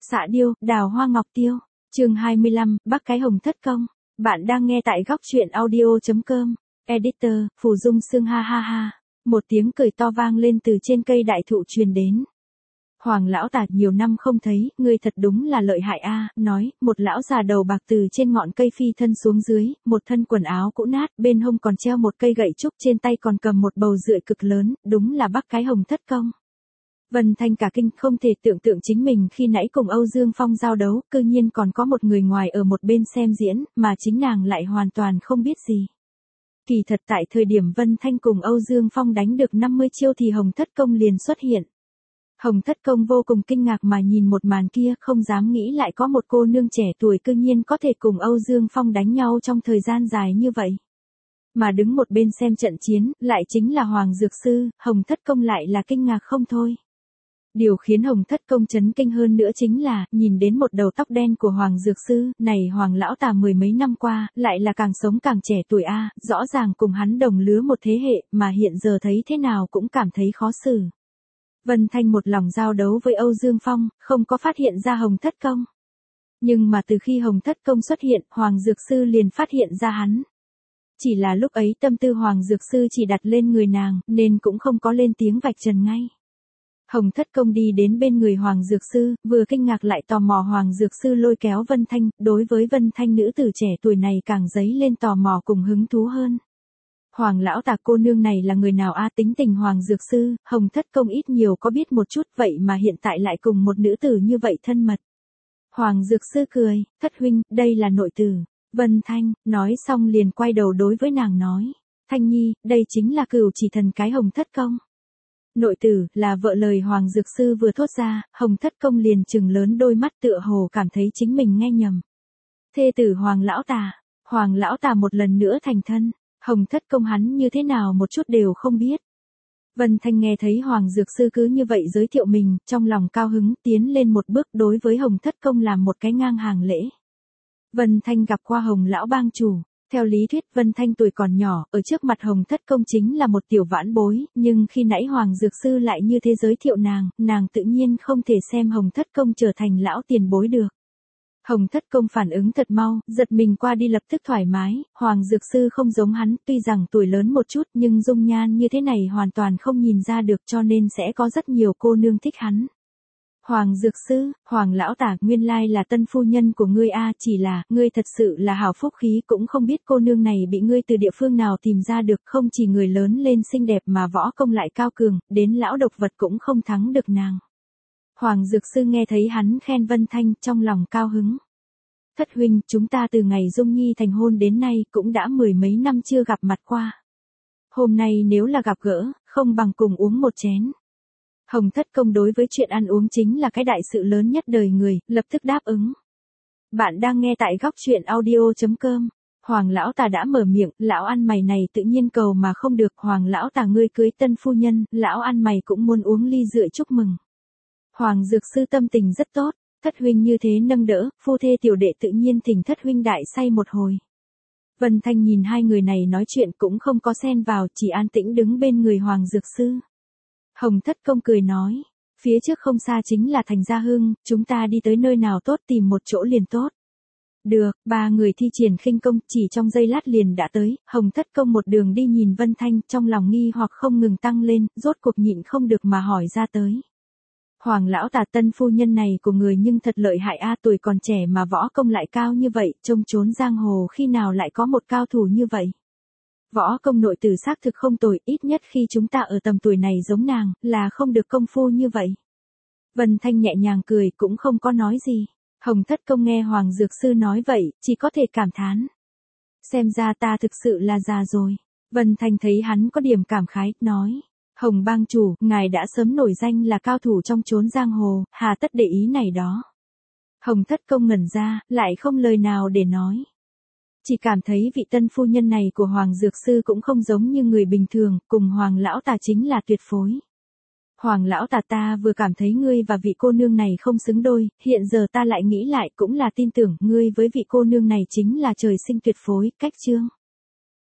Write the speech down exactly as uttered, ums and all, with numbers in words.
Xạ điêu, đào hoa ngọc tiêu. Chương hai mươi lăm, Bắc cái hồng thất công. Bạn đang nghe tại góc truyện audio chấm com. Editor, Phù Dung Sương ha ha ha. Một tiếng cười to vang lên từ trên cây đại thụ truyền đến. Hoàng lão tả nhiều năm không thấy, ngươi thật đúng là lợi hại a, nói, một lão già đầu bạc từ trên ngọn cây phi thân xuống dưới, một thân quần áo cũ nát, bên hông còn treo một cây gậy trúc, trên tay còn cầm một bầu rượu cực lớn, đúng là Bắc cái hồng thất công. Vân Thanh cả kinh, không thể tưởng tượng chính mình khi nãy cùng Âu Dương Phong giao đấu, cư nhiên còn có một người ngoài ở một bên xem diễn, mà chính nàng lại hoàn toàn không biết gì. Kỳ thật tại thời điểm Vân Thanh cùng Âu Dương Phong đánh được năm mươi chiêu thì Hồng Thất Công liền xuất hiện. Hồng Thất Công vô cùng kinh ngạc mà nhìn một màn kia, không dám nghĩ lại có một cô nương trẻ tuổi cư nhiên có thể cùng Âu Dương Phong đánh nhau trong thời gian dài như vậy. Mà đứng một bên xem trận chiến, lại chính là Hoàng Dược Sư, Hồng Thất Công lại là kinh ngạc không thôi. Điều khiến Hồng Thất Công chấn kinh hơn nữa chính là, nhìn đến một đầu tóc đen của Hoàng Dược Sư, này Hoàng lão tà mười mấy năm qua, lại là càng sống càng trẻ tuổi a, rõ ràng cùng hắn đồng lứa một thế hệ, mà hiện giờ thấy thế nào cũng cảm thấy khó xử. Vân Thanh một lòng giao đấu với Âu Dương Phong, không có phát hiện ra Hồng Thất Công. Nhưng mà từ khi Hồng Thất Công xuất hiện, Hoàng Dược Sư liền phát hiện ra hắn. Chỉ là lúc ấy tâm tư Hoàng Dược Sư chỉ đặt lên người nàng, nên cũng không có lên tiếng vạch trần ngay. Hồng Thất Công đi đến bên người Hoàng Dược Sư, vừa kinh ngạc lại tò mò. Hoàng Dược Sư lôi kéo Vân Thanh, đối với Vân Thanh nữ tử trẻ tuổi này càng dấy lên tò mò cùng hứng thú hơn. Hoàng lão tà cô nương này là người nào a? Tính tình Hoàng Dược Sư, Hồng Thất Công ít nhiều có biết một chút, vậy mà hiện tại lại cùng một nữ tử như vậy thân mật. Hoàng Dược Sư cười, thất huynh, đây là nội tử. Vân Thanh, nói xong liền quay đầu đối với nàng nói. Thanh nhi, đây chính là Cửu Chỉ Thần cái Hồng Thất Công. Nội tử, là vợ. Lời Hoàng Dược Sư vừa thốt ra, Hồng Thất Công liền trừng lớn đôi mắt tựa hồ cảm thấy chính mình nghe nhầm. Thê tử Hoàng lão tà, Hoàng lão tà một lần nữa thành thân, Hồng Thất Công hắn như thế nào một chút đều không biết. Vân Thanh nghe thấy Hoàng Dược Sư cứ như vậy giới thiệu mình, trong lòng cao hứng, tiến lên một bước đối với Hồng Thất Công làm một cái ngang hàng lễ. Vân Thanh gặp qua Hồng lão bang chủ. Theo lý thuyết Vân Thanh tuổi còn nhỏ, ở trước mặt Hồng Thất Công chính là một tiểu vãn bối, nhưng khi nãy Hoàng Dược Sư lại như thế giới thiệu nàng, nàng tự nhiên không thể xem Hồng Thất Công trở thành lão tiền bối được. Hồng Thất Công phản ứng thật mau, giật mình qua đi lập tức thoải mái, Hoàng Dược Sư không giống hắn, tuy rằng tuổi lớn một chút nhưng dung nhan như thế này hoàn toàn không nhìn ra được, cho nên sẽ có rất nhiều cô nương thích hắn. Hoàng Dược Sư, Hoàng lão tả, nguyên lai là tân phu nhân của ngươi a, chỉ là, ngươi thật sự là hảo phúc khí, cũng không biết cô nương này bị ngươi từ địa phương nào tìm ra được, không chỉ người lớn lên xinh đẹp mà võ công lại cao cường, đến lão độc vật cũng không thắng được nàng. Hoàng Dược Sư nghe thấy hắn khen Vân Thanh, trong lòng cao hứng. Thất huynh, chúng ta từ ngày Dung Nhi thành hôn đến nay cũng đã mười mấy năm chưa gặp mặt qua. Hôm nay nếu là gặp gỡ, không bằng cùng uống một chén. Hồng Thất Công đối với chuyện ăn uống chính là cái đại sự lớn nhất đời người, lập tức đáp ứng. Bạn đang nghe tại góc truyện audio chấm com. Hoàng lão tà đã mở miệng, lão ăn mày này tự nhiên cầu mà không được. Hoàng lão tà ngươi cưới tân phu nhân, lão ăn mày cũng muốn uống ly rượu chúc mừng. Hoàng Dược Sư tâm tình rất tốt, thất huynh như thế nâng đỡ, phu thê tiểu đệ tự nhiên thỉnh thất huynh đại say một hồi. Vân Thanh nhìn hai người này nói chuyện cũng không có xen vào, chỉ an tĩnh đứng bên người Hoàng Dược Sư. Hồng Thất Công cười nói, phía trước không xa chính là thành Gia Hưng, chúng ta đi tới nơi nào tốt tìm một chỗ liền tốt. Được, ba người thi triển khinh công, chỉ trong giây lát liền đã tới. Hồng Thất Công một đường đi nhìn Vân Thanh, trong lòng nghi hoặc không ngừng tăng lên, rốt cuộc nhịn không được mà hỏi ra tới. Hoàng lão tà, tân phu nhân này của người nhưng thật lợi hại a, tuổi còn trẻ mà võ công lại cao như vậy, trông trốn giang hồ khi nào lại có một cao thủ như vậy. Võ công nội tử xác thực không tồi, ít nhất khi chúng ta ở tầm tuổi này giống nàng, là không được công phu như vậy. Vân Thanh nhẹ nhàng cười, cũng không có nói gì. Hồng Thất Công nghe Hoàng Dược Sư nói vậy, chỉ có thể cảm thán. Xem ra ta thực sự là già rồi. Vân Thanh thấy hắn có điểm cảm khái, nói. Hồng bang chủ, ngài đã sớm nổi danh là cao thủ trong chốn giang hồ, hà tất để ý này đó. Hồng Thất Công ngẩn ra, lại không lời nào để nói. Chỉ cảm thấy vị tân phu nhân này của Hoàng Dược Sư cũng không giống như người bình thường, cùng Hoàng lão tà chính là tuyệt phối. Hoàng lão tà, ta vừa cảm thấy ngươi và vị cô nương này không xứng đôi, hiện giờ ta lại nghĩ lại cũng là tin tưởng ngươi với vị cô nương này chính là trời sinh tuyệt phối, cách chương.